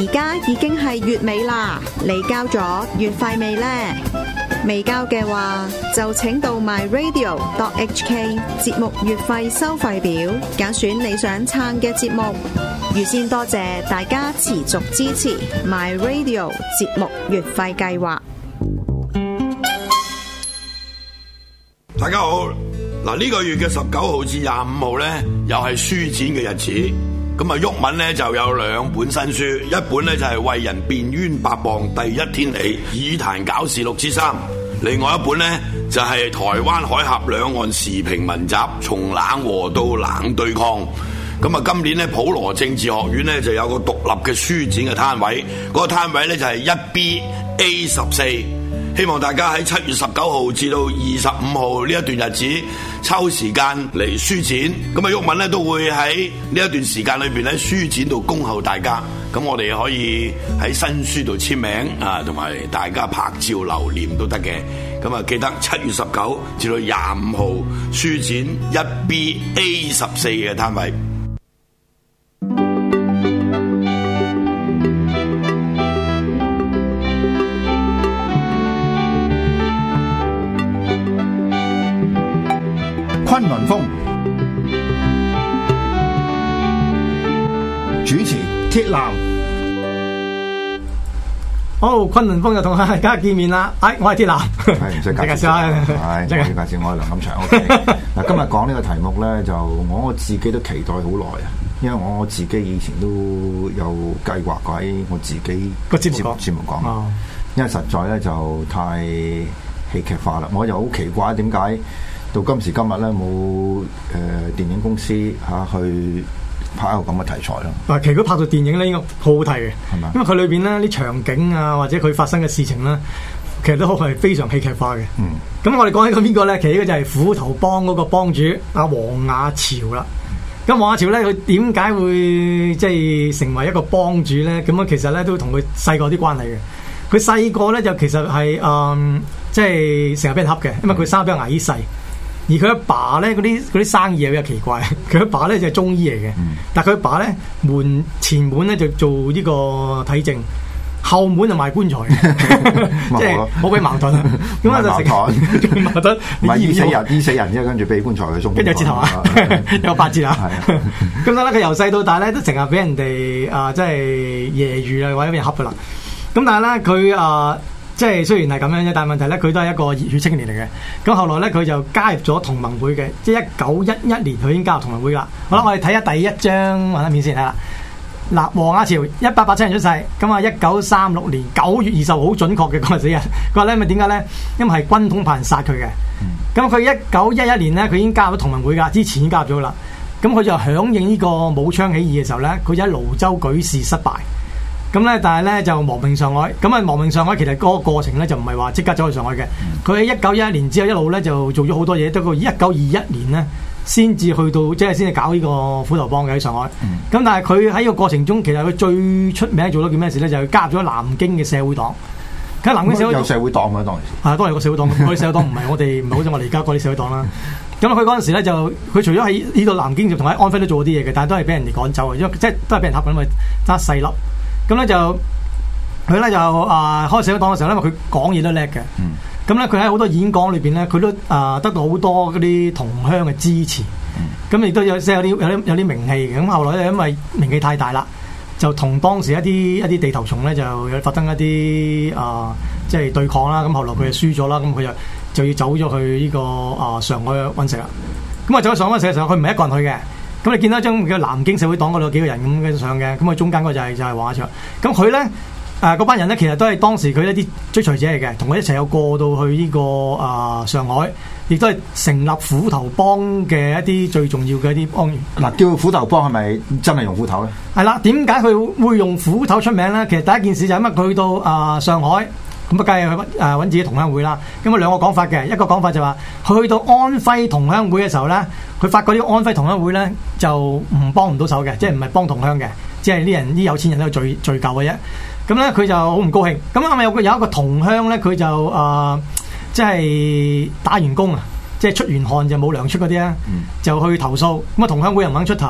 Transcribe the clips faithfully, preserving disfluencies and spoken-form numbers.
家已經係月尾啦，你交咗月費未呢？未交嘅話，就請到 my radio dot h k 節目月費收費表，揀選你想撐嘅節目。預先多謝大家持續支持 my radio 節目月費計劃。 大家好，嗱呢個月嘅十九號至廿五號咧，又係書展嘅日子。咁啊，毓民咧就有兩本新書，一本咧就係、是《為人辯冤白謗第一天理議壇搞事六之三》，另外一本咧就係、是《台灣海峽兩岸時評文集：從冷和到冷對抗》。咁啊，今年咧普羅政治學院咧就有個獨立嘅書展嘅攤位，嗰、那個攤位咧就係一 B A 十四。希望大家喺七月十九號至到二十五號呢一段日子抽時間嚟書展，咁啊毓民咧都會喺呢一段時間裏邊喺書展度恭候大家，咁我哋可以喺新書度簽名啊，同埋大家拍照留念都得嘅。咁啊記得七月十九至到廿五號書展一 B A 十四嘅攤位。 崑崙風主持鐵男， 好，崑崙風就同大家見面啦。哎，我係鐵男， 係唔使介紹，係唔使介紹，我係梁錦祥。OK，嗱，今日講呢個題目咧，就我自己都期待好耐啊，因為我自己以前都有計劃過喺我自己個節目講節目講，哦、因為實在咧就太戲劇化啦，我又好奇怪點解？到今時今日咧，冇誒、呃、電影公司嚇、啊、去拍一個咁嘅題材咯。 嗱，其實佢拍到電影咧，應該好好睇嘅，係嘛？因為佢裏邊咧啲場景啊，或者佢發生嘅事情咧，其實都係非常戲劇化嘅。嗯。咁我哋講起個邊個咧？其實呢個就係斧頭幫嗰個幫主阿黃雅潮啦。咁黃雅潮咧，佢點解會即係成為一個幫主咧？咁啊，其實咧都同佢細個啲關係嘅。佢細個咧就其實係誒，即係成日俾人恰嘅，因為佢生得比較矮細。而佢阿爸咧，嗰啲嗰啲生意又比較奇怪。佢阿爸咧就係中醫嚟嘅，嗯、但係佢阿爸咧門前門咧就做呢個睇症，後門就賣棺材，即係好鬼矛盾啊！咁啊就成矛盾， 唔係醫死人，醫死人啫，跟住俾棺材佢送， 跟住有折頭啊，有八折啊！咁所以咧，佢由細到大咧都成日俾人哋啊，即係揶揄啊，或者俾人恰噶啦。咁但係咧，佢啊。即係雖然係咁樣啫，但係問題咧，佢都係一個熱血青年嚟嘅。咁後來咧，佢就加入咗同盟會嘅，即係一九一一年佢已經加入同盟會啦。好啦，我哋睇下第一張畫面先睇啦。嗱，黃雅潮一八八七年出世，咁啊一九三六年九月二十號好準確嘅嗰日死人。佢話咧咪點解咧？因為係軍統派人殺佢嘅。咁佢一九一一年咧，佢已經加入咗同盟會㗎，之前已經加入咗啦。咁佢就響應呢個武昌起義嘅時候咧，佢就喺瀘州舉事失敗。咁咧，但係咧就亡命上海。咁啊，亡命上海其實嗰個過程咧就唔係話即刻走去上海嘅。佢喺一九一一年之後一路咧就做咗好多嘢，到到一九二一年咧先至去到即係先至搞呢個斧頭幫嘅喺上海。咁、嗯、但係佢喺呢個過程中，其實佢最出名做咗件咩事咧？就係、是、加入咗南京嘅社會黨。咁南京社會黨有社會黨嘅當時係當然有個社會黨，嗰啲社會黨唔係我哋唔係好似我哋而家嗰啲社會黨啦。咁佢嗰陣時咧就佢除咗喺呢度南京就同喺安徽都做咗啲嘢嘅，但係都係俾人哋趕走嘅，因為即係都係俾人恰緊，因為爭細粒。咁咧就佢咧就啊、呃、開社會黨嘅時候咧，因為佢講嘢都叻嘅。咁咧佢喺好多演講裏邊咧，佢都啊、呃、得到好多嗰啲同鄉嘅支持。咁亦都有即係有啲有啲有啲名氣嘅。咁後來咧因為名氣太大啦，就同當時一啲一啲地頭蟲咧就有發生一啲啊、呃、即係對抗啦。咁後來佢就輸咗啦，咁佢就就要走咗去呢、這個啊、呃、上海揾食啦。咁啊走去上海揾食嘅時候，佢唔係一個人去嘅。咁你見到一張叫南京社會黨嗰度有幾個人咁嘅相嘅，咁佢中間嗰個就係、是、就係黃雅潮。咁佢咧誒嗰班人咧，其實都係當時佢一啲追隨者嚟嘅，同佢一齊有過到去呢、這個啊、呃、上海，亦都係成立斧頭幫嘅一啲最重要嘅一啲幫員。 嗱，叫斧頭幫係咪真係用斧頭咧？ 係啦，點解佢會用斧頭出名咧？其實第一件事就係因為佢去到啊、呃、上海。咁啊，梗係去誒揾自己同鄉會啦。咁啊，兩個講法嘅，一個講法就話，去到安徽同鄉會嘅時候咧，佢發覺呢個安徽同鄉會咧就唔幫唔到手嘅，即係唔係幫同鄉嘅，即係啲人啲有錢人喺度聚聚舊嘅啫。咁咧佢就好唔高興。咁啊，有個有一個同鄉咧，佢就誒、呃、即係打完工啊，即係出完汗就冇糧出嗰啲啊，就去投訴。咁啊，同鄉會又唔肯出頭。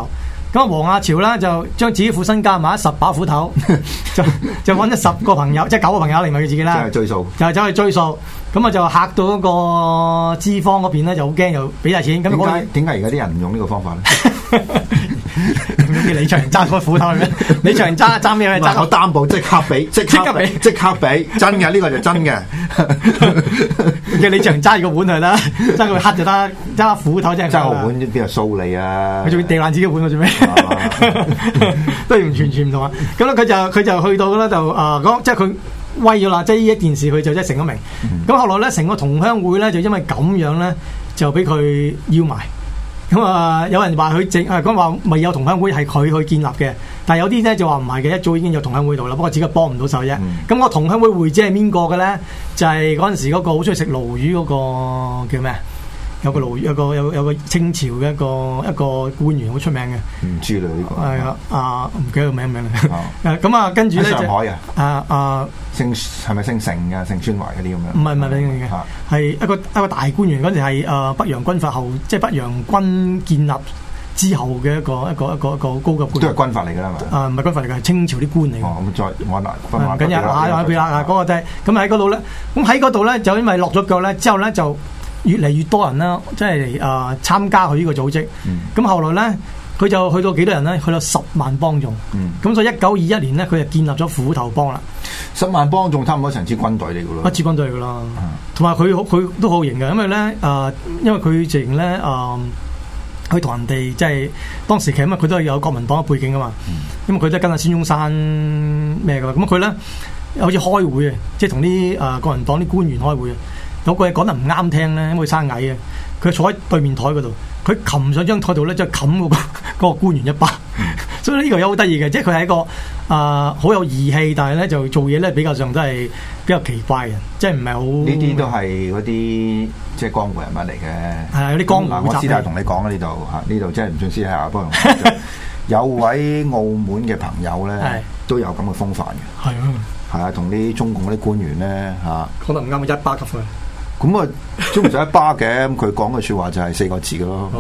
咁啊，黃亞朝咧就將自己副身家買咗十把斧頭，就就揾咗十個朋友，即係九個朋友嚟埋佢自己啦。 即係追數， 就係走去追數。咁啊就嚇到嗰個資方嗰邊咧就好驚，又俾晒錢。咁點解點解而家啲人唔用呢個方法咧？ 咁李長揸個斧頭咩？李長揸揸咩？揸我擔保即刻俾，即刻俾，即刻俾，真嘅呢個就真嘅。 嘅李長揸個碗係啦，揸個黑就得，揸斧頭真係。 揸個碗邊有掃你啊？ 佢仲要掟爛自己碗做咩？都係唔完全唔同啊！咁咧佢就佢就去到咧就啊講，即係佢。威咗啦！即係呢一件事，佢就真係成咗名。咁、嗯、後來咧，成個同鄉會咧，就因為咁樣咧，就俾佢要埋。咁啊，有人話佢整啊，講話未有同鄉會係佢去建立嘅，但係有啲咧就話唔係嘅，一早已經有同鄉會度啦，不過自己幫唔到手啫。咁、嗯、個同鄉會會長係邊個嘅咧？就係嗰陣時嗰個好中意食鱸魚嗰個叫咩？有個鱸魚，有個有有個清朝嘅一個一個官員好出名嘅。唔知啦呢個。係啊， 啊唔記得個名名啦。咁啊，跟住咧就上海啊。 啊啊， 姓係咪姓成啊？姓孫懷嗰啲咁樣？ 唔係唔係嘅，係一個一個大官員。嗰陣係誒北洋軍閥後，即係北洋軍建立之後嘅一個一個一個一個高級官。 都係軍閥嚟㗎啦嘛。啊，唔係軍閥嚟㗎，係清朝啲官嚟。 哦，咁再我嗱， 唔緊要啊，下邊啦，嗰個就係咁喺嗰度咧。咁喺嗰度咧，就因為落咗腳咧，之後咧就。越嚟越多人啦，即係誒、呃、參加佢呢個組織。咁、嗯、後來咧，佢就去到幾多人咧？去到十萬幫眾。咁、嗯、所以一九二一年咧，佢就建立咗斧頭幫啦。十萬幫眾差唔多成支軍隊嚟噶咯。 一支軍隊嚟噶啦。同埋佢佢都好型嘅，因為咧誒、呃，因為佢直情咧誒，佢同人哋即係當時其實因為佢都係有國民黨嘅背景噶嘛。嗯、因為佢都係跟阿孫中山咩噶，咁佢咧好似開會啊，即係同啲誒國民黨啲官員開會啊。有句嘢講得唔啱聽咧，因為佢生矮嘅，佢坐喺對面台嗰度，佢擒上張台度咧，就冚嗰個嗰個官員一巴。嗯、所以呢個嘢好得意嘅，即係佢係一個啊好、呃、有義氣，但係咧就做嘢咧比較上都係比較奇怪嘅，即係唔係好。呢啲都係嗰啲即係江湖人物嚟嘅。 係啊，有啲江湖。嗱， 我私底下同你講啊，呢度嚇呢度即係唔算私底下，不過有位澳門嘅朋友咧，都有咁嘅風範嘅。係啊，係啊，同啲中共嗰啲官員咧嚇。可能唔啱，一巴級佢。 咁啊，都唔使一巴嘅，咁佢講嘅説話就係四個字嘅咯。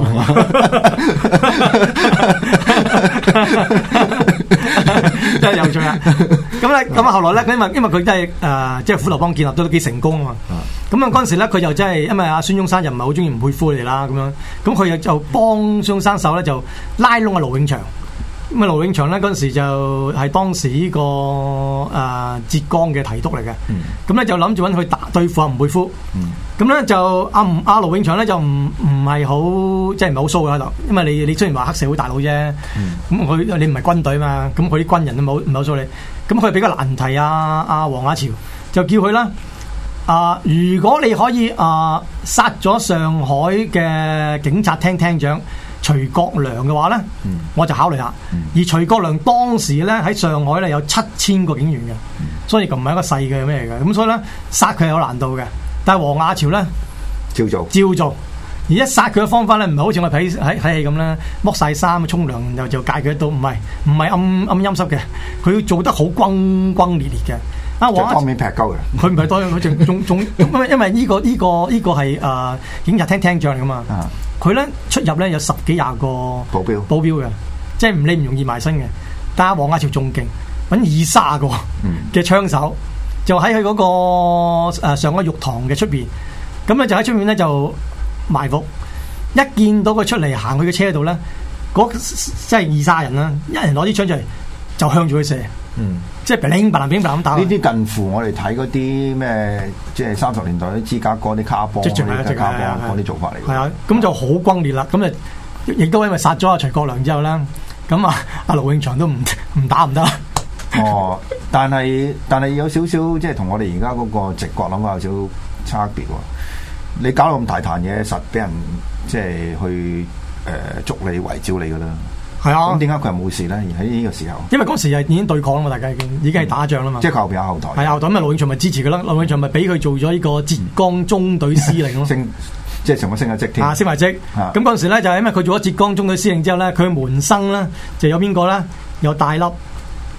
真係有趣啊！咁咧，咁啊，後來咧，因為因為佢真係誒，即係斧頭幫建立都都幾成功啊嘛。咁啊，嗰陣時咧，佢就真係因為阿孫中山又唔係好中意吳佩孚嚟啦，咁樣，咁佢又就幫孫中山手咧，就拉攏阿盧永祥。咁啊，盧永祥咧嗰陣時就係當時呢、這個誒、呃、浙江嘅提督嚟嘅，咁咧、嗯、就諗住揾佢打對付阿吳佩孚，咁咧、嗯、就阿吳阿盧永祥咧就唔唔係好即係唔係好騷嘅喺度，因為你你雖然話黑社會大佬啫，咁佢、嗯、你唔係軍隊嘛，咁佢啲軍人都冇唔係好騷你，咁佢俾個難題啊阿黃亞朝就叫佢啦，啊、呃、如果你可以啊、呃、殺咗上海嘅警察廳廳長徐國良嘅話咧，嗯、我就考慮下。嗯、而徐國良當時咧喺上海咧有七千個警員嘅，嗯、所以佢唔係一個細嘅咩嚟嘅。咁所以咧殺佢係有難度嘅。但係黃亞朝咧照做， 照做。而一殺佢嘅方法咧，唔係好似我睇喺睇戲咁咧，剝晒衫、沖涼就就戒佢一刀，唔係唔係暗暗陰濕嘅，佢要做得好轟轟烈烈嘅。啊，黃當面劈鳩嘅， 佢唔係當然，佢仲仲仲，因為呢、這個呢、這個呢、這個係誒、呃、警察廳廳長嚟噶嘛。啊佢咧出入咧有十幾廿個保鏢，保鏢嘅，即係唔理唔容易埋身嘅。但係黃亞朝仲勁，揾二卅個嘅槍手，嗯、就喺佢嗰個誒、呃、上個浴堂嘅出邊，咁咧就喺出面咧就埋伏。一見到佢出嚟行去嘅車度咧，嗰即係二卅人啦，一人攞啲槍出嚟就向住佢射。嗯，即係乒乓乒乓咁打。呢啲近乎我哋睇嗰啲咩，即係三十年代啲芝加哥啲卡邦，即係卡邦嗰啲做法嚟。 係啊，咁就好轟烈啦。咁啊，亦都因為殺咗阿徐國良之後咧，咁啊阿盧永祥都唔唔打唔得。 哦，但係但係有少少即係同我哋而家嗰個直覺諗法有少少差別喎。你搞到咁大壇嘢，實俾人即係去誒、呃、捉你圍剿你噶啦。係啊，咁點解佢又冇事咧？而喺呢個時候， 因為嗰時係已經對抗啦嘛，大家已經已經係打仗啦嘛。 嗯、即係後邊有後台。 係啊，後台咁啊，盧永祥咪支持佢啦。盧永祥咪俾佢做咗呢個浙江中隊司令咯。 升，即係成個升咗職添。 啊，升埋職。咁嗰陣時咧，就係因為佢做咗浙江中隊司令之後咧，佢門生咧就有邊個咧？有戴笠、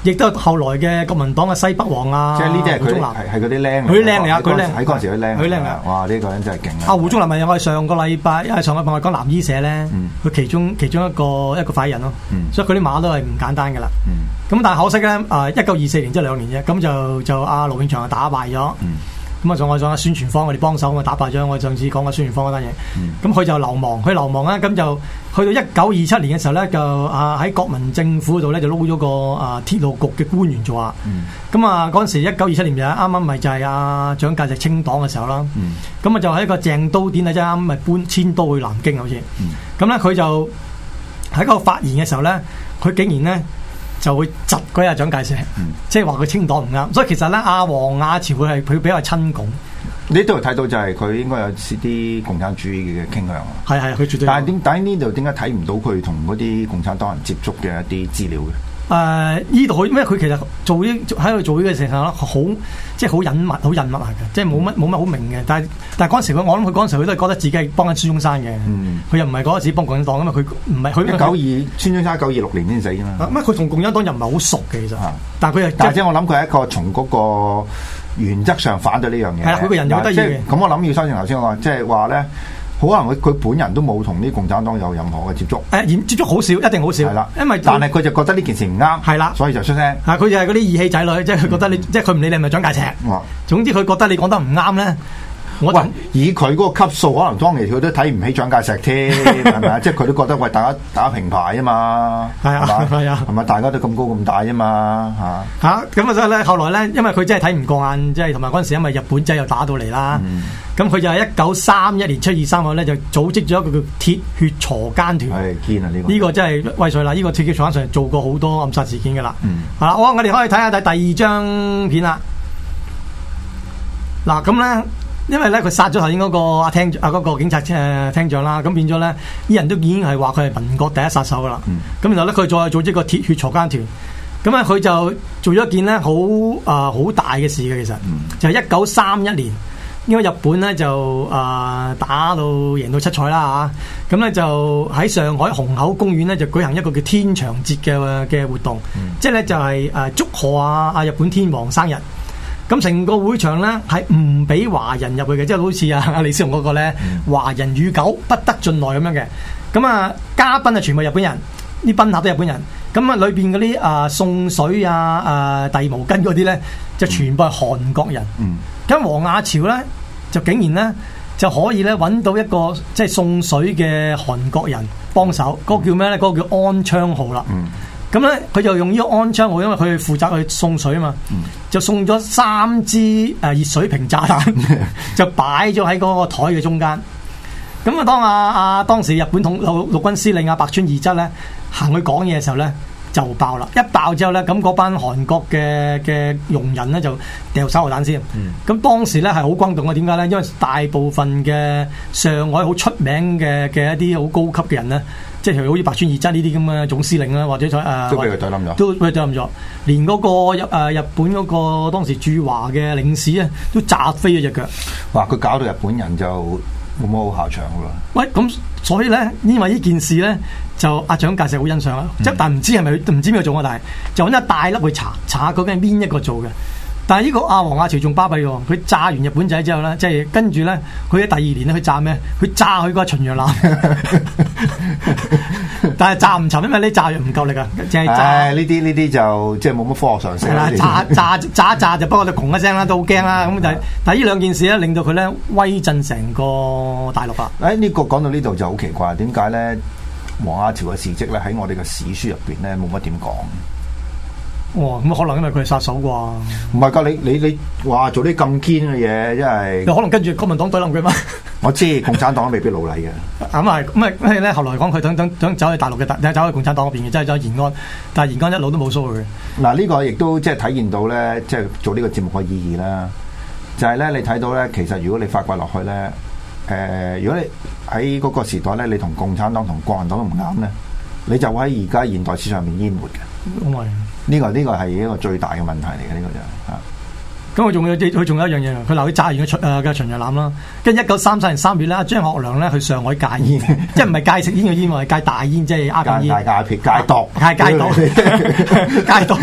亦都後來嘅國民黨嘅西北王啊， 即係呢啲係佢胡宗南係係嗰啲僆， 佢僆嚟啊，佢僆喺嗰陣時佢僆， 佢僆啊！ 哇！呢個人真係勁啊！ 阿胡宗南咪我哋上個禮拜，因為上個禮拜我講藍衣社咧，佢、嗯、其中其中一個一個快人咯，嗯、所以佢啲馬都係唔簡單噶啦。咁、嗯、但係可惜咧，啊一九二四年即係兩年啫，咁就就阿盧永祥就打敗咗。嗯咁啊，仲我仲有宣傳方，我哋幫手，我打敗咗我上次講嘅宣傳方嗰單嘢。咁佢、嗯、就流亡，佢流亡咧，咁就去到一九二七年嘅時候咧，就啊喺國民政府度咧就撈咗個啊鐵路局嘅官員做下。咁、嗯、啊嗰陣時一九二七年就啱啱咪就係阿蔣介石清黨嘅時候啦。咁啊、嗯、就喺一個鄭都典啊，即係啱咪搬遷都去南京好似。咁咧佢就喺嗰個發言嘅時候咧，佢竟然咧，就會窒嗰日蔣介石，嗯、即係話佢清黨唔啱，所以其實咧阿黃亞朝佢係佢比較親共。 你都有睇到就係佢應該有啲共產主義嘅傾向。 係係，佢絕對。 但係點解呢度點解睇唔到佢同嗰啲共產黨人接觸嘅一啲資料嘅？ 誒呢度佢，因為佢其實做呢喺度做呢個時候好即係好隱密、好隱密下嘅，即係冇乜冇乜好明嘅。但係但係嗰陣時佢，我諗佢嗰陣時佢都係覺得自己係幫緊孫中山嘅。佢、嗯、又唔係嗰陣時幫共產黨，因為佢唔係佢。一九二孫中山一九二六年先死㗎嘛。乜佢同共產黨又唔係好熟嘅其實。啊、但係佢係。但係即係我諗佢係一個從嗰個原則上反對呢樣嘢。係啦，佢個人又得意嘅。咁我諗要修正頭先我話，即係話咧。可能佢佢本人都冇同啲共產黨有任何嘅接觸，誒、呃，接觸好少，一定好少，係啦的，因為但係佢就覺得呢件事唔啱，係啦的，所以就出聲。啊，佢就係嗰啲義氣仔女，即係佢覺得你，嗯、即係佢唔理你係咪蔣介石，嗯、總之佢覺得你講得唔啱咧。我喂，以佢嗰個級數，可能當年佢都睇唔起蔣介石添，係咪啊？即係佢都覺得喂，大家打平牌啊嘛，係啊，係啊，係咪大家都咁高咁大啊嘛，嚇嚇咁啊！所以咧，後來咧，因為佢真係睇唔過眼，即係同埋嗰陣時因為日本仔又打到嚟啦，咁佢、嗯、就係一九三一年七月三號咧就組織咗一個叫鐵血鋤奸團，係堅啊！呢、呢個呢個真係威水啦！呢、呢個鐵血鋤奸團做過好多暗殺事件噶啦，嗯，好啦，好，我哋可以睇下第第二張片啦。嗱，咁咧。因為咧佢殺咗頭先嗰個阿廳啊嗰個警察誒廳長啦，咁變咗咧啲人都已經係話佢係民國第一殺手噶啦。咁、嗯、然後咧佢再組織個鐵血鋤奸團，咁啊佢就做咗一件咧好啊好大嘅事嘅，其實、嗯、就係一九三一年，因為日本咧就啊、呃、打到贏到七彩啦嚇，咁咧就喺上海虹口公園咧就舉行一個叫天長節嘅嘅活動，嗯、即係咧就係誒祝賀啊啊日本天皇生日。咁成個會場咧係唔俾華人入去嘅，即係好似啊阿李思龍嗰個咧，華人與狗不得進來咁樣嘅。咁啊，嘉賓啊全部日本人，啲賓客都日本人。咁啊，裏邊嗰啲啊送水啊、啊遞毛巾嗰啲咧，就全部係韓國人。咁、嗯、黃亞朝咧就竟然咧就可以咧揾到一個即係送水嘅韓國人幫手，嗰、嗯、個叫咩咧？嗰、嗰個叫安昌浩啦。嗯咁咧，佢就用呢個安昌號，因為佢負責去送水啊嘛，嗯、就送咗三支誒熱水瓶炸彈，就擺咗喺嗰個台嘅中間。咁啊，當阿阿當時日本統陸陸軍司令阿白川義則咧行去講嘢嘅時候咧，就爆啦！一爆之後咧，咁嗰班韓國嘅嘅傭人咧就掉手榴彈先。咁、嗯、當時咧係好轟動嘅，點解咧？因為大部分嘅上海好出名嘅嘅一啲好高級嘅人咧。即係好似白川義則呢啲咁嘅總司令啦，或者誒、呃、都俾佢懟冧咗，都俾佢懟冧咗。連嗰、那個日、呃、日本嗰個當時駐華嘅領事咧，都炸飛咗隻腳。哇！佢搞到日本人就冇乜好下場㗎啦。喂，咁所以咧，因為呢件事咧，就阿蔣介石好欣賞啦。即係、嗯、但唔知係咪唔知邊個做啊？但係就揾一大粒去查查究竟係邊一個做嘅。但係呢個阿黃亞朝仲巴閉喎，佢炸完日本仔之後咧，即係跟住咧，佢喺第二年咧，佢炸咩？佢炸佢個巡洋艦，但係炸唔沉，因為你炸藥唔夠力啊！淨係炸呢啲呢啲就即係冇乜科學常識啦。炸炸炸一炸就不過就窮一聲啦，都好驚啦。咁就但係呢兩件事咧，令到佢咧威震成個大陸啊！誒呢個講到呢度就好奇怪，點解咧黃亞朝嘅事蹟咧喺我哋嘅史書入邊咧冇乜點講？哇！咁可能因為佢係殺手啩？唔係㗎，你你你話做啲咁堅嘅嘢，真係可能跟住國民黨懟冧佢嘛？我知共產黨未必老禮嘅。咁啊咁啊，因為咧後來講佢等等想走去大陸嘅，走去共產黨嗰邊嘅，即係走去延安，但係延安一路都冇騷佢。嗱呢個亦都即係體現到咧，即係做呢個節目嘅意義啦。就係咧，你睇到咧，其實如果你發掘落去咧，誒，如果你喺嗰個時代咧，你同共產黨同國民黨都唔啱咧，你就會喺而家現代史上面淹沒嘅。咁係。呢、這個呢、這個係一個最大嘅問題嚟嘅，呢、這個就嚇。咁佢仲有佢仲有一樣嘢，佢留佢炸完嘅巡誒嘅巡洋艦啦。跟住一九三三年三月咧，張學良咧去上海戒煙，即係唔係戒食煙嘅煙喎，係戒大煙，即係鴉片煙。戒戒片戒毒，戒戒毒，戒毒。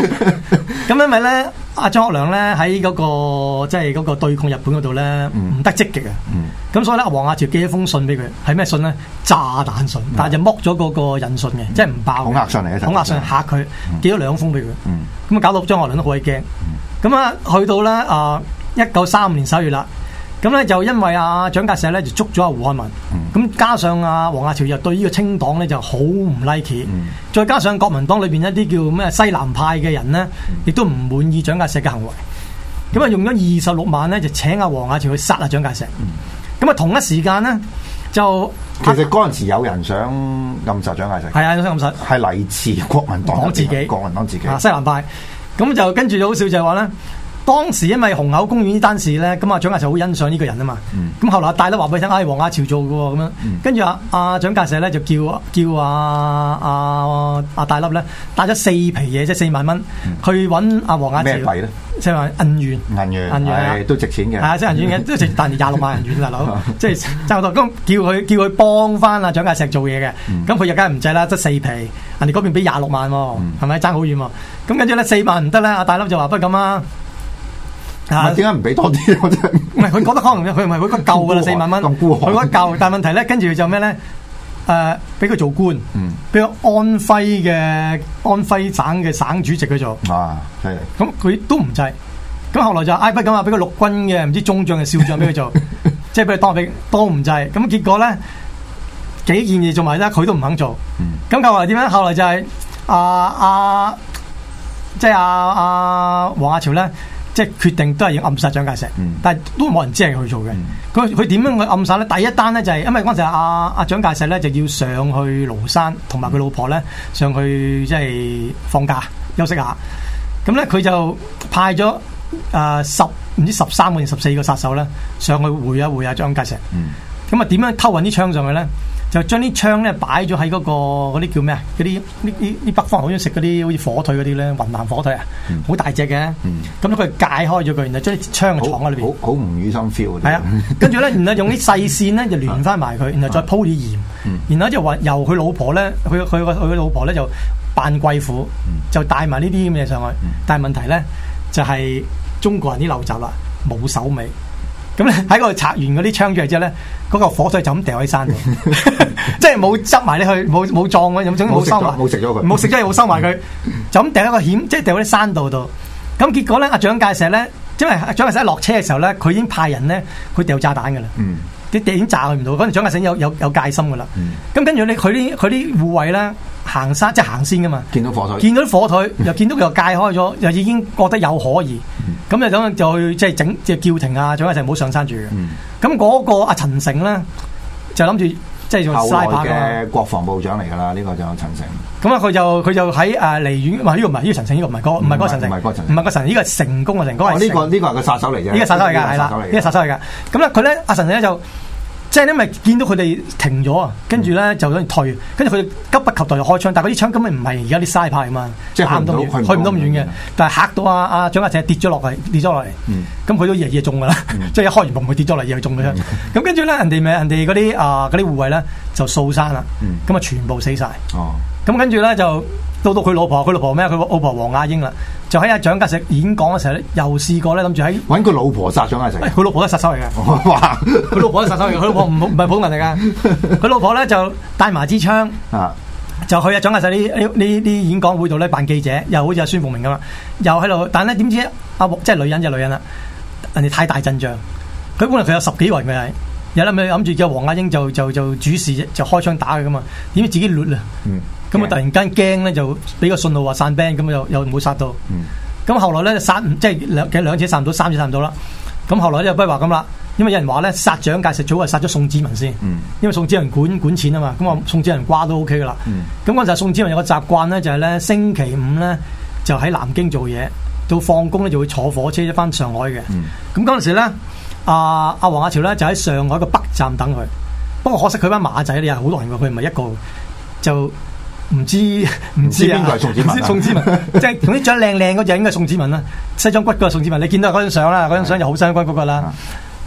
咁因為咧，阿張學良咧喺嗰個即係嗰個對抗日本嗰度咧唔得積極啊。咁、嗯、所以咧，阿黃亞潮寄一封信俾佢，係咩信咧？炸彈信，嗯、但係就剝咗嗰個引信嘅，嗯、即係唔爆。恐嚇信嚟嘅，恐嚇信嚇佢，寄咗兩封俾佢。咁啊、嗯，搞到張學良都好鬼驚。咁啊、嗯，去到咧啊一九三五年十一月啦。咁咧就因為阿蔣介石咧就捉咗阿胡漢民，咁、嗯、加上阿黃亞潮又對呢個清黨咧就好唔 like，嗯、再加上國民黨裏邊一啲叫咩西南派嘅人咧，亦、嗯、都唔滿意蔣介石嘅行為，咁啊、嗯、用咗二十六萬咧就請阿黃亞潮去殺阿蔣介石，咁啊、嗯、同一時間咧就其實嗰陣時有人想暗殺蔣介石， 係啊想暗殺， 係嚟自國民黨自己， 國民黨自己， 啊西南派，咁就跟住就好笑就係話咧。當時因為虹口公園呢單事咧，咁啊蔣介石好欣賞呢個人啊嘛。咁、嗯、後來大粒話俾佢聽，唉、哎，黃亞潮做嘅喎咁樣。跟住阿阿蔣介石咧就叫叫阿阿阿大粒咧帶咗四皮嘢，即係四萬蚊、嗯、去揾阿黃亞潮。咩幣咧？即係話銀元。銀元銀元係都值錢嘅。係啊，即係銀元嘅，都值但係廿六萬銀元大佬，即係差唔多。咁叫佢叫佢幫翻阿蔣介石做嘢嘅。咁佢又梗係唔制啦，得四皮，人哋嗰邊俾廿六萬喎，係咪爭好遠喎？咁跟住咧四萬唔得咧，阿大粒就話不如咁啊。啊！點解唔俾多啲？我真係唔係佢覺得可能佢唔係佢覺得夠噶啦四萬蚊，佢覺得夠。但係問題咧，跟住就咩咧？誒、呃，俾佢做官，俾個、嗯、安徽嘅安徽省嘅省主席佢做。啊，係。咁佢都唔制。咁後來就唉不咁啊，俾個陸軍嘅唔知中將嘅少將俾佢做，即係俾佢當俾都唔制。咁結果咧幾件嘢做埋咧，佢都唔肯做。咁、嗯、後來點樣？後來就係阿阿即係阿阿黃亞潮咧。即係決定都係要暗殺蔣介石，嗯、但係都冇人知係佢做嘅。佢佢點樣去暗殺咧？第一單咧就係、是、因為嗰陣時阿阿蔣介石咧就要上去廬山，同埋佢老婆咧上去即係放假休息下。咁咧佢就派咗誒、呃、十唔知十三個定十四個殺手咧上去會一會啊蔣介石。咁啊點樣偷運啲槍上去咧？就將啲槍咧擺咗喺嗰個嗰啲叫咩啊？嗰啲呢呢呢北方好中意食嗰啲好似火腿嗰啲咧，雲南火腿啊，好、嗯、大隻嘅。咁佢、嗯、解開咗佢，然後將啲槍藏喺裏邊。好好吳宇森 feel。係啊，跟住咧，然後用啲細線咧就連翻埋佢，然後再鋪啲鹽，嗯、然後就話由佢老婆咧，佢佢個佢老婆咧就扮貴婦，就帶埋呢啲咁嘢上去。嗯、但係問題咧就係、是、中國人啲陋習啦，冇手尾。咁咧喺嗰度拆完嗰啲槍出嚟之後咧，嗰、那個火腿就咁掉喺山度，即係冇執埋你去，冇冇撞佢，總之冇收埋，冇食咗佢，冇食咗又冇收埋佢，就咁掉喺個險，即係掉喺啲山道度。咁結果咧，阿蔣介石咧，因為阿蔣介石一落車嘅時候咧，佢已經派人咧去掉炸彈噶啦，啲地已經炸佢唔到，嗰陣蔣介石有有有戒心噶啦。咁跟住咧，佢啲佢啲護衛咧行山即係行先噶嘛，見到火腿，見到啲火腿，又見到佢又戒開咗，又已經覺得有可疑。咁就咁就去即係整即係叫停啊！蔣介石唔好上山住嘅。咁嗰、嗯、個阿陳誠咧就諗住即係做沙拍嘅國防部長嚟㗎啦。呢、這個就陳誠。咁啊， 佢就佢就喺誒離遠，唔係呢個唔係呢個陳誠，呢、這個唔係嗰唔係嗰個陳誠，唔係嗰個陳誠，唔係個陳，呢個係成功嘅成功。呢、哦這個呢、這個係個殺手嚟嘅，呢個殺手嚟㗎，係啦，呢個殺手嚟㗎。咁咧佢咧阿陳誠咧就。即係因為見到佢哋停咗啊，跟住咧就想退，跟住佢急不及待就開槍，但係嗰啲槍根本唔係而家啲嘥派啊嘛，即係去唔到，去唔到咁遠嘅，但係嚇到阿阿蔣介石跌咗落嚟，跌咗落嚟，咁佢都夜夜中噶啦，即係一開完bomb佢跌咗落嚟，又中咗槍，咁跟住咧人哋咪人哋嗰啲啊嗰啲護衛咧就掃山啦，咁啊全部死晒，咁跟住咧就到到佢老婆，佢老婆咩？佢老婆黃亞英啦，就喺阿蔣介石演講嘅時候咧，又試過咧諗住喺揾佢老婆殺蔣介石，佢老婆都係殺手嚟嘅，哇！佢老婆都係殺手嚟嘅，佢老婆唔唔係普通人嚟㗎，佢老婆咧就帶埋支槍，就去阿蔣介石呢呢呢啲演講會度咧扮記者，又好似阿孫鳳明咁啦，又喺度，但係咧點知阿即係女人就女人啦，人哋太大陣仗，佢本來佢有十幾個人嘅係，有諗諗住叫黃亞英就就就主事就開槍打佢㗎嘛，點知自己劣啊！咁啊！突然間驚咧，就俾個信號話散兵，咁又又冇殺到。咁、嗯、後來咧殺即係兩幾兩次殺唔到，三次殺唔到啦。咁後來咧不如話咁啦，因為有人話咧殺蔣介石早係殺咗宋子文先，嗯、因為宋子文管管錢啊嘛。咁啊宋子文瓜都 OK 噶啦。咁嗰陣宋子文有個習慣咧，就係咧星期五咧就喺南京做嘢，到放工咧就會坐火車翻上海嘅。咁嗰陣時咧，阿阿黃亞潮咧就喺上海個北站等佢。不過可惜佢班馬仔咧有好多人喎，佢唔係一個就。唔知唔知邊個係宋子文？宋子文即係同啲長靚靚嗰隻應該係宋子文啦，西裝骨嗰個宋子文，你見到嗰張相啦，嗰張相就好西裝骨嗰個啦。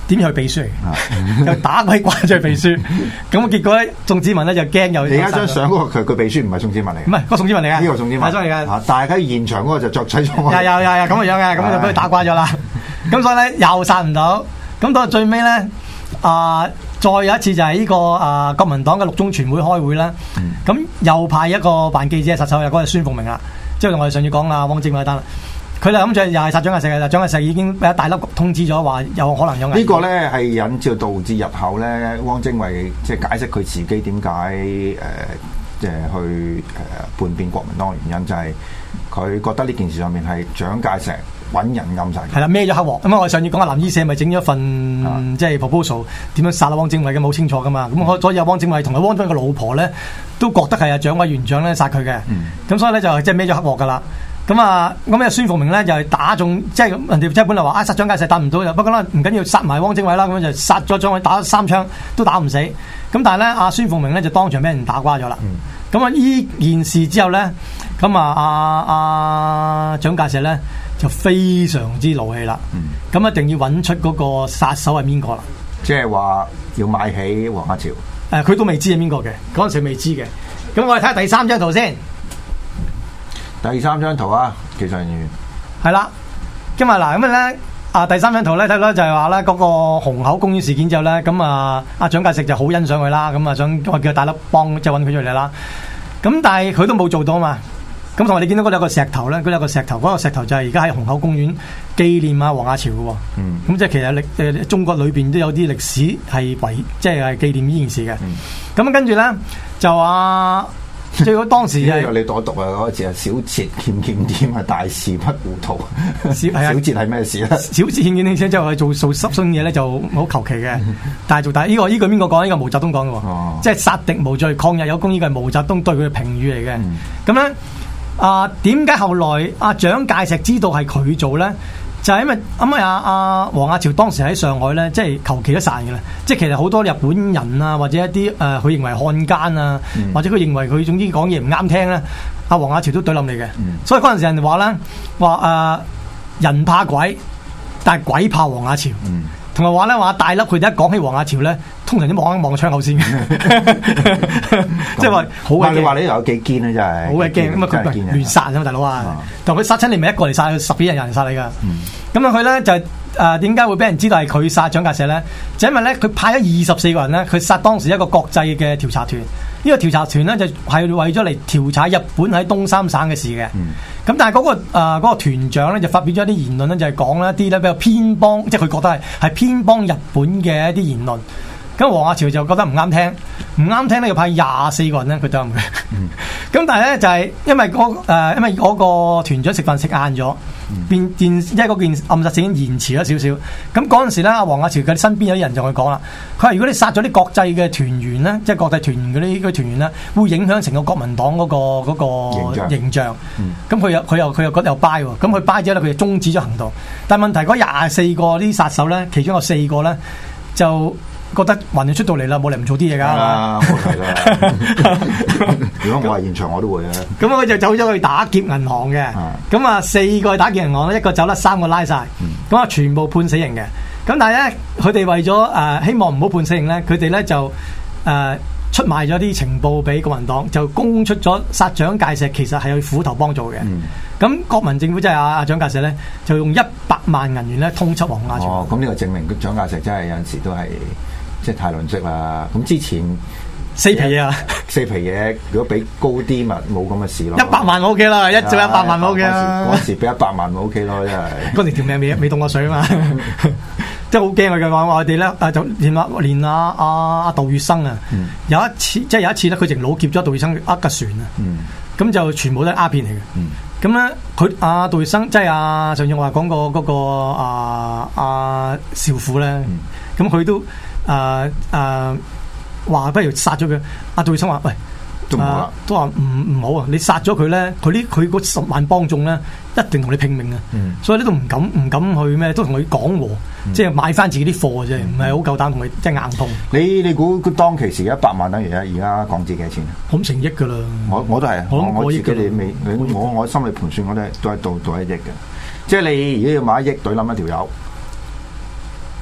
點去秘書嚟嘅，就打鬼關咗去秘書。咁結果咧，宋子文咧就驚有。 你而家張相嗰個佢佢秘書唔係宋子文嚟嘅， 唔係個宋子文嚟嘅， 呢個宋子文係嚟嘅。 但係喺現場嗰個就着起咗。 有有有有咁嘅樣嘅，咁就俾佢打瓜咗啦。咁所以咧又殺唔到，咁到最尾咧啊，再有一次就係呢、這個啊國民黨嘅六中全會開會啦。咁、嗯、又派一個扮記者殺手，又嗰個孫鳳明啦。即係我哋上次講啊，汪精衛單啦。佢哋諗住又係殺蔣介石嘅，蔣介石已經俾一大粒通知咗話有可能有危險。呢個咧係引致導致日後咧，汪精衛即係解釋佢自己點解誒即係去誒、呃、叛變國民黨嘅原因，就係、是、佢覺得呢件事上面係蔣介石揾人暗殺。係啦，孭咗黑鑊。咁啊，我上次講阿林醫社咪整咗份、啊、即係 proposal 點樣殺阿汪精衛嘅，冇清楚噶嘛。咁我、嗯、所以阿汪精衛同阿汪精衛嘅老婆咧都覺得係阿蔣委員長咧殺佢嘅。咁、嗯、所以咧就即係孭咗黑鑊噶啦。咁啊，咁啊，孫鳳明咧就係、是、打中，即係人哋即係本來話啊殺蔣介石打唔到，不過咧唔緊要，殺埋汪精衛啦，咁就殺咗蔣偉，打咗三槍都打唔死。咁但係咧，阿孫鳳明咧就當場俾人打瓜咗啦。咁啊，呢件事之後咧，咁啊，阿阿蔣介石咧就非常之怒氣啦。咁、嗯、一定要揾出嗰個殺手係邊個啦？ 即係話要買起黃家潮。誒、 呃，佢都未知係邊個嘅，嗰陣時未知嘅。咁我哋睇下第三張圖先。 第三張圖啊，技術人員係啦，今日嗱咁咧啊，第三張圖咧睇到就係話咧嗰個虹口公園事件之後咧，咁啊阿蔣介石就好欣賞佢啦，咁啊想我叫大粒幫即係揾佢出嚟啦。咁但係佢都冇做到啊嘛。咁同埋你見到嗰度有個石頭咧，嗰有個石頭，嗰、嗰個石頭就係而家喺虹口公園紀念啊黃亞潮嘅喎。嗯。咁即係其實歷誒中國裏邊都有啲歷史係為即係係紀念呢件事嘅。嗯。咁跟住咧就話。最好當時係你讀一讀啊！嗰個字係小節欠欠點啊，大事不糊塗。小小節係咩事咧？ 小節欠欠點即係做做濕碎嘢咧，就好求其嘅。但係做大呢、這個呢句邊個講？呢、這個毛澤東講嘅喎，哦、即係殺敵無罪，抗日有功。呢個係毛澤東對佢嘅評語嚟嘅。咁咧、嗯、啊，點解後來阿蔣介石知道係佢做咧？就係因為咁啊！阿黃亞潮當時喺上海咧，即係求其都散嘅啦。即係其實好多日本人啊，或者一啲誒，佢、呃、認為漢奸啊，嗯、或者佢認為佢總之講嘢唔啱聽咧，阿黃亞潮都對冧你嘅。嗯、所以嗰陣時人哋話咧，話誒人怕鬼，但係鬼怕黃亞潮。同埋話咧話大粒，佢哋一講起黃亞潮咧，通常都望一望窗口先嘅。即係話好嘅。 你話你有幾堅啊？真係好嘅驚咁啊！佢亂殺啊嘛，大佬啊！同佢殺親你，咪一個嚟殺，十幾人人殺你噶。咁啊，佢咧就誒點解會俾人知道係佢殺蔣介石咧？就因為咧佢派咗二十四個人咧，佢殺當時一個國際嘅調查團。呢、這個調查團咧就係、是、為咗嚟調查日本喺東三省嘅事嘅。咁、嗯、但係嗰、那個誒嗰、呃那個團長咧就發表咗一啲言論咧，就係講一啲咧比較偏幫，即係佢覺得係係偏幫日本嘅一啲言論。咁黃亞潮就覺得唔啱聽，唔啱聽咧要派廿四個人咧，佢就唔嘅。咁、嗯、但係咧就係、是、因為嗰、那、誒、個、因為嗰個團長食飯食晏咗。變件即係嗰件暗殺事件延遲咗少少，咁嗰陣時咧，阿黃亞潮佢身邊有啲人就會講啦，佢話如果你殺咗啲國際嘅團員咧，即係國際團員嗰啲嗰啲團員咧，會影響成個國民黨嗰、嗰個、嗰個形象。咁佢又佢又佢又覺得又 buy 喎，咁佢 buy 之後咧，佢就終止咗行動。但係問題嗰廿四個啲殺手咧，其中有四個咧就覺得還要出到嚟啦，冇理唔做啲嘢㗎。 啊，冇係啦。如果我係現場，我都會啊。咁佢就走咗去打劫銀行嘅。咁啊，四個去打劫銀行咧，一個走甩，三個拉晒。咁啊，全部判死刑嘅。咁但係咧，佢哋為咗誒、呃、希望唔好判死刑咧，佢哋咧就誒、呃、出賣咗啲情報俾國民黨，就供出咗殺蔣介石其實係去虎頭幫做嘅。咁、嗯、國民政府即係阿阿蔣介石咧，就用一百萬銀元咧通緝黃亞潮。 哦，咁呢個證明蔣介石真係有陣時都係。即係太吝嗇啦！咁之前四皮嘢啊， 四皮嘢，如果俾高啲咪冇咁嘅事咯。 一百萬 O K 啦，一做一百萬 O K 啦。 嗰時俾一百萬咪 O K 咯，真係。 嗰時條命未未凍過水啊嘛，即係好驚佢嘅話，我哋咧啊就連啊連啊阿阿杜月笙啊，嗯、有一次即係有一次咧，佢淨老劫咗杜月笙呃架船啊，咁、嗯、就全部都係鴉片嚟嘅。咁咧佢阿杜月笙即係阿上次我話講過嗰個阿阿少婦咧，咁佢都。誒誒，話、呃、不如殺咗佢。阿杜月笙話：喂，都唔好啦，都話唔唔好啊！你殺咗佢咧，佢呢佢嗰十萬幫眾咧，一定同你拼命啊！嗯、所以呢都唔敢唔敢去咩，都同佢講和，嗯、即係買翻自己啲貨啫，唔係好夠膽同佢即係硬碰。 你你估當其時一百萬等於而家港紙幾多錢啊？ 咁成億噶啦！ 我我都係，我我，我自己你未，我我心理盤算，我都係都係到到一億嘅。即係你如果要買一億，懟冧一條友。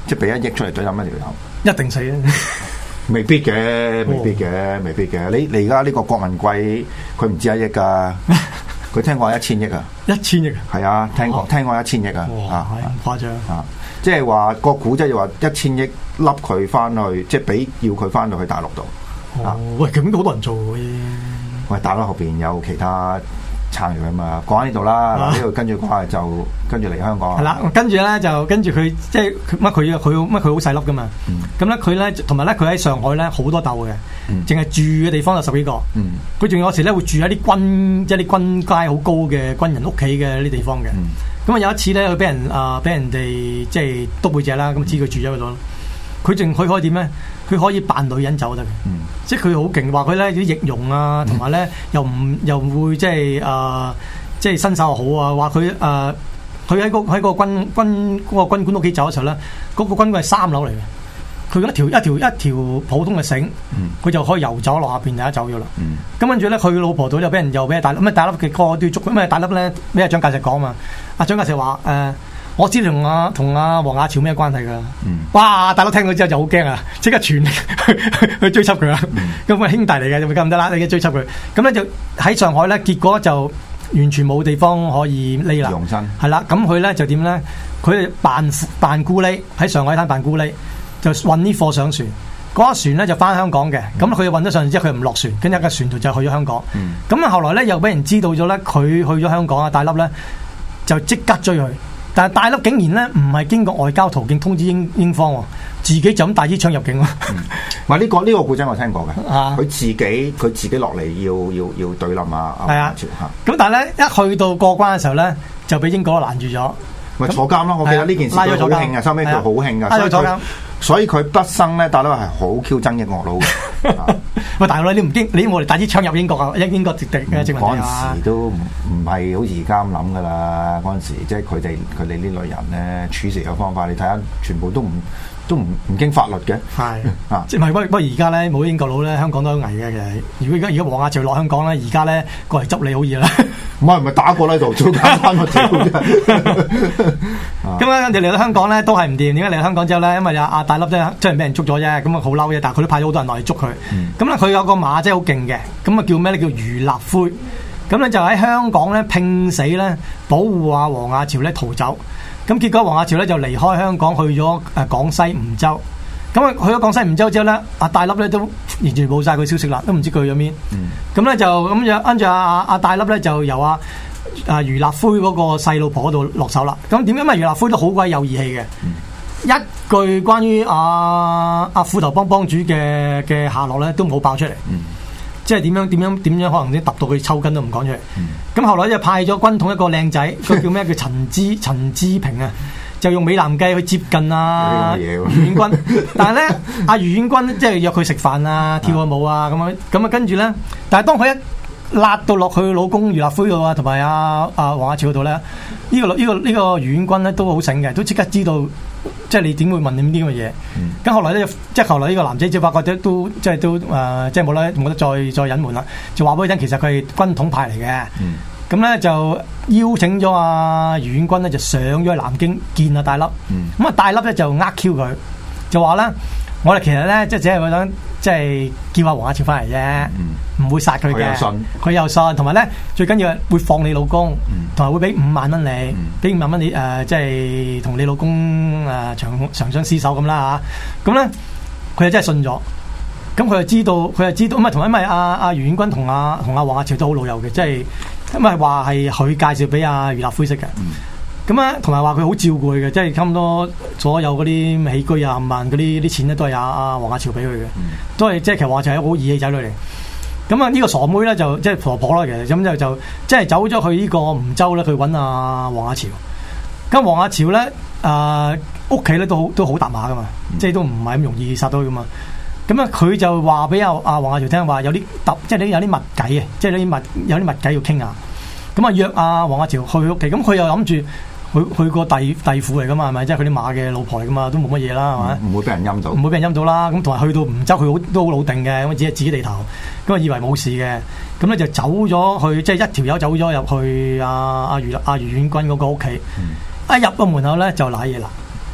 即係俾一億出嚟懟冧一條友， 一定死啊！ 未必嘅，未必嘅，未必嘅。你你而家呢個郭文貴，佢唔止一億噶，佢聽過一千億啊！ 一千億係啊，聽過聽過一千億啊！ 啊，係誇張啊！即係話個股即係話一千億笠佢翻去，即係俾要佢翻到去大陸度。 哦，喂，咁好多人做嘅。 喂，大陸後邊有其他撐住佢嘛？講喺呢度啦，呢度跟住講下就跟住嚟香港。 係啦，跟住咧就跟住佢即係乜佢佢乜佢好細粒噶嘛。咁咧佢咧同埋咧佢喺上海咧好多竇嘅，淨係住嘅地方有十幾個。佢仲有時咧會住喺啲軍即係啲軍階好高嘅軍人屋企嘅呢啲地方嘅。咁啊有一次咧佢俾人啊俾人哋即係督背脊啦，咁知佢住咗喺度。佢淨佢可以點咧？佢可以扮女人走得嘅，嗯、即係佢好勁，話佢咧啲易容啊，同埋咧又唔又會即係誒，即係身手好啊。話佢誒，佢喺個喺個軍軍嗰個軍官屋企走嘅時候咧，嗰、嗰個軍官係三樓嚟嘅，佢一條一條一條普通嘅繩，佢、嗯、就可以遊走落下邊，大家走咗啦。咁跟住咧，佢老婆度又俾人又俾人大粒，咁啊大粒嘅個都要捉，咁啊大粒咧咩？蔣介石講嘛，阿蔣介石話誒。呃我知同阿同阿黃亞潮咩關係噶，嗯、哇！大佬聽到之後就好驚啊，即刻全力去去追緝佢啦。咁啊、嗯、兄弟嚟嘅，就會咁得啦，你嘅追緝佢。咁咧就喺上海咧，結果就完全冇地方可以匿啦。係啦，咁佢咧就點咧？佢扮扮孤匿喺上海灘扮孤匿，就運啲貨上船。嗰架船咧就翻香港嘅，咁佢運咗上船之後佢唔落船，跟住架船就就去咗香港。咁啊、嗯、後來咧又俾人知道咗咧，佢去咗香港啊，大粒咧就即刻追佢。但係大粒竟然咧唔係經過外交途徑通知英英方，自己就咁帶支槍入境喎。 唔係呢個呢、呢個故仔我聽過嘅，佢、啊、自己佢自己落嚟要要要對冧啊。係啊， 咁但係咧一去到過關嘅時候咧，就俾英國攔住咗， 咪坐監咯。我記得呢件事佢好興啊，收尾佢好興啊，拉咗坐監。所以佢畢生咧，大佬係好 Q 憎英國佬嘅。 喂，大佬你唔經你我哋帶支槍入英國啊？英英國直敵嘅殖民地啊！ 嗰陣時都唔唔係好似而家咁諗噶啦。嗰陣時即係佢哋佢哋呢類人咧處事嘅方法，你睇下全部都唔都唔唔經法律嘅。係啊，即係唔係？不過不過而家咧冇英國佬咧，香港都好危嘅。其實如果而家而家黃亞潮落香港咧，而家咧過嚟執你好易啦。 唔係唔係打過喺度，做簡單個條啫。 咁咧跟住嚟到香港咧都係唔掂。點解嚟到香港之後咧？因為阿阿大粒啫，雖然俾人捉咗啫，咁啊好嬲嘅，但係佢都派咗好多人落嚟捉佢。咁咧佢有個馬仔好勁嘅，咁啊叫咩咧？叫余立輝。咁咧就喺香港咧拼死咧保護阿黃亞潮咧逃走。咁結果黃亞潮咧就離開香港去咗誒廣西梧州。咁啊去咗廣西梧州之後咧，阿大粒咧都完全冇晒佢消息啦，都唔知佢去咗邊。咁咧、嗯、就咁樣跟住阿阿大粒咧就由阿阿余立輝嗰個細老婆嗰度落手啦。咁點解？因為余立輝都好鬼有義氣嘅，嗯、一句關於阿阿斧頭幫幫主嘅嘅下落咧都冇爆出嚟。嗯、即係點樣點樣點樣可能先揼到佢抽筋都唔講出嚟。咁、嗯、後來就派咗軍統一個靚仔，佢叫咩？叫陳之陳之平啊。就用美男計去接近啊余遠軍，但係咧阿余遠軍即係約佢食飯啊、跳下舞啊咁樣，咁啊跟住咧，但係當佢一辣到落去老公余立輝度啊，同埋阿阿黃亞潮度咧，呢、呢個呢、呢個呢、呢個余遠軍咧都好醒嘅，都即刻知道即係你點會問你呢啲咁嘅嘢。咁、嗯、後來咧，即係後來呢個男仔就發覺得都即係都誒、呃，即係冇得冇得再再隱瞞啦，就話俾佢聽，其實佢係軍統派嚟嘅。嗯咁咧就邀請咗阿余遠軍咧就上咗去南京見阿大粒，咁啊、嗯、大粒咧就呃 Q 佢，就話咧我哋其實咧即係只係想即係叫阿黃亞潮翻嚟啫，唔、嗯、會殺佢嘅。佢又信，佢又信，同埋咧最緊要會放你老公，同埋、嗯、會俾五萬蚊你，俾、嗯、五萬蚊你誒，即係同你老公誒、呃、長長相廝守咁啦嚇。咁咧佢就真係信咗，咁佢就知道，佢就知道，咁啊同因為阿阿余遠軍同阿同阿黃亞潮都好老友嘅，即係。咁咪話係佢介紹俾阿余立輝識嘅，咁啊同埋話佢好照顧佢嘅，即係差唔多所有嗰啲起居啊、五萬嗰啲啲錢咧，都係阿阿黃亞潮俾佢嘅，都係即係其實話就係好義氣仔女嚟。咁啊呢個傻妹咧就即係婆婆啦，其實咁就就即係走咗去呢個梧州咧，去揾阿黃亞潮。咁黃亞潮咧誒屋企咧都好都好搭馬噶嘛，嗯、即係都唔係咁容易殺到佢噶嘛。咁啊，佢就話俾阿阿黃亞潮聽話有啲特，即係你有啲密計啊，即係啲密有啲密計要傾下。咁啊約阿黃亞潮去屋企，咁佢又諗住佢佢個弟弟婦嚟噶嘛，係咪？即係佢啲馬嘅老婆嚟噶嘛，都冇乜嘢啦，係咪？唔會俾人陰到，唔會俾人陰到啦。咁同埋去到梧州，佢好都好老定嘅，咁只係自己地頭，咁啊以為冇事嘅，咁咧就走咗去，即係一條友走咗入去阿阿余阿余遠軍嗰個屋企，嗯、一入個門口咧就瀨嘢啦。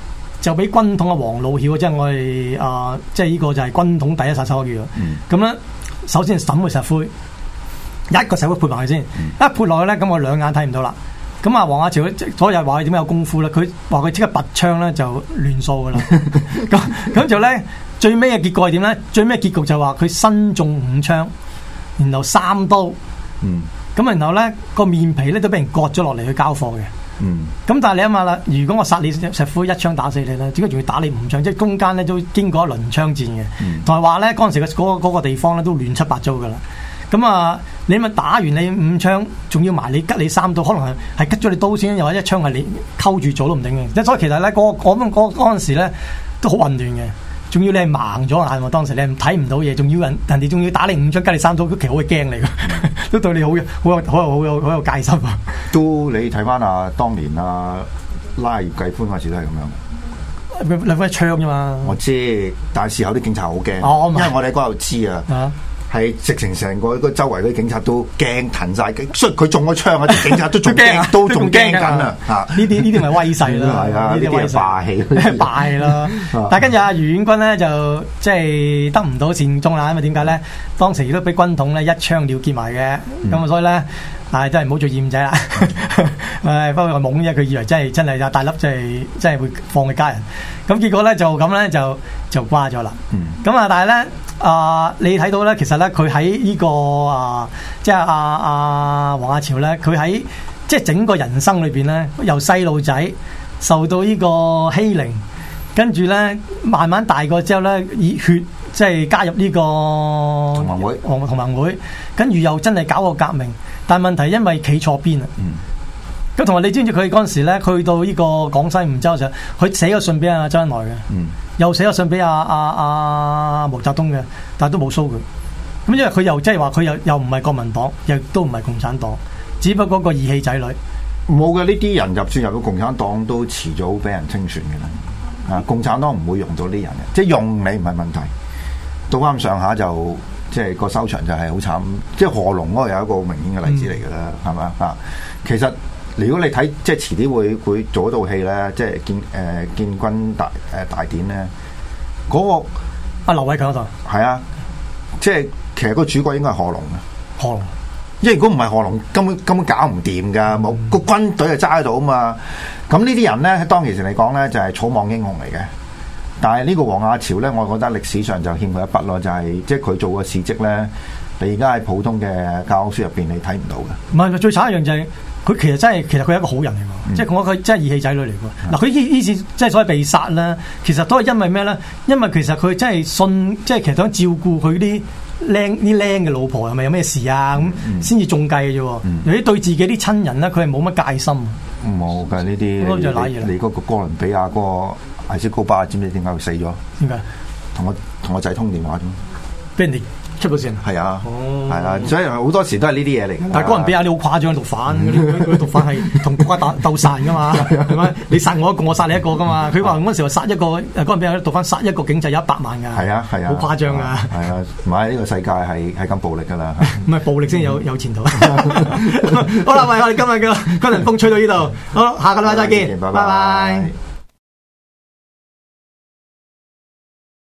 就俾軍統嘅黃老曉，即係我哋啊，即係呢個就係軍統第一殺手叫做。咁咧、嗯，首先審個石灰，一個石灰潑埋去先，嗯、一潑落去咧，咁我兩眼睇唔到啦。咁啊，黃亞朝嗰日話佢點解有功夫咧？佢話佢即刻拔槍咧就亂掃噶啦。咁咁就咧最尾嘅結果係點咧？最尾結局就話佢身中五槍，然後三刀。嗯。咁然後咧個面皮咧都俾人割咗落嚟去交貨嘅。嗯，咁但係你諗下啦，如果我殺你石灰一槍打死你咧，點解仲要打你五槍？即係中間咧都經過一輪槍戰嘅，同埋話咧嗰陣時嘅嗰個嗰個地方咧都亂七八糟噶啦。咁啊，你咪打完你五槍，仲要埋你吉你三刀，可能係係吉咗你刀先，又或者一槍係你溝住咗都唔定嘅。即係所以其實咧，嗰嗰嗰嗰嗰陣時咧都好混亂嘅。仲要你係盲咗眼喎，當時你係睇唔到嘢，仲要人人哋仲要打你五槍，吉你三刀，都其實好驚你㗎，都對你好有好有好有好有好有戒心啊！ 都你睇翻啊，當年啊拉葉繼歡嗰時都係咁樣， 兩分一槍啫嘛。 我知，但係事後啲警察好驚， 哦、 因為我哋喺嗰度知啊。啊係直情成個個周圍嗰啲警察都驚騰晒，所以佢中咗槍啊！啲警察都仲驚，都仲驚緊啊！嚇， 呢啲呢啲咪威勢咯， 係啊，呢啲係霸氣， 霸氣咯。但係跟住阿余遠軍咧就即係得唔到善終啦，因為點解咧？當時都俾軍統咧一槍了結埋嘅，咁啊、嗯、所以咧。係真係唔好做厭仔啦！誒，不過佢懵啫，佢以為真係真係大粒，真係真係會放佢家人。咁結果咧就咁咧就就瓜咗啦。咁啊、嗯，但係咧啊，你睇到咧，其實咧佢喺呢個啊，即係阿阿黃亞朝咧，佢喺即係整個人生裏邊咧，由細路仔受到呢個欺凌，跟住咧慢慢大個之後咧，熱血即係加入呢個同盟會， 同同盟會，跟住又真係搞個革命。但問題因為企錯邊啊，咁同埋你知唔知佢嗰陣時咧，去到呢個廣西梧州嘅時候，佢寫個信俾阿周恩來嘅，嗯、又寫個信俾阿阿阿毛澤東嘅，但係都冇蘇佢。咁因為佢又即係話佢又又唔係國民黨，亦都唔係共產黨，只不過個義氣仔女。 冇嘅，呢啲人入算入到共產黨都遲早俾人清算嘅啦。啊，共產黨唔會用到呢人嘅，即係用你唔係問題，到啱上下就。即係個收場就係好慘，即係賀龍嗰個有一個明顯嘅例子嚟㗎啦，係嘛啊？其實如果你睇即係遲啲會會做一套戲咧，即係建誒、呃、建軍大誒、呃、大典咧，嗰、那個阿劉偉強嗰度係啊，即係其實個主角應該係賀龍嘅賀龍， 因為如果唔係賀龍，根本根本搞唔掂㗎，冇個、嗯、軍隊就揸喺度啊嘛。咁呢啲人咧，當其時嚟講咧，就係、是、草莽英雄嚟嘅。但係呢個黃亞朝咧，我覺得歷史上就欠佢一筆咯，就係、是、即係佢做嘅事蹟咧，你而家喺普通嘅教科書入邊你睇唔到嘅。唔係，最慘一樣就係、是、佢其實真係其實佢係一個好人嚟㗎，嗯、即係我佢真係義氣仔女嚟㗎。嗱、嗯，佢呢呢次即係所謂被殺咧，其實都係因為咩咧？因為其實佢真係信，即係其實想照顧佢啲靚啲靚嘅老婆係咪有咩事啊？咁先至中計嘅啫。嗯、有啲對自己啲親人咧，佢係冇乜戒心。 冇㗎呢啲，你你嗰個哥倫比亞嗰個艾斯高巴，知唔知點解會死咗？點解？同我同我仔通電話啫， 俾人哋出到線。係啊，係啊，所以好多時都係呢啲嘢嚟。 但係哥倫比亞啲好誇張，毒販嗰啲嗰啲毒販係同國家打鬥殺㗎嘛，係咪？你殺我一個，我殺你一個㗎嘛。佢話嗰陣時話殺一個，哥倫比亞啲毒販殺一個警就有一百萬㗎。係啊係啊，好誇張㗎。係啊，唔係呢個世界係係咁暴力㗎啦。唔係暴力先有有前途。好啦，喂，我哋今日嘅崑崙風吹到呢度，好，下個禮拜再見，拜拜。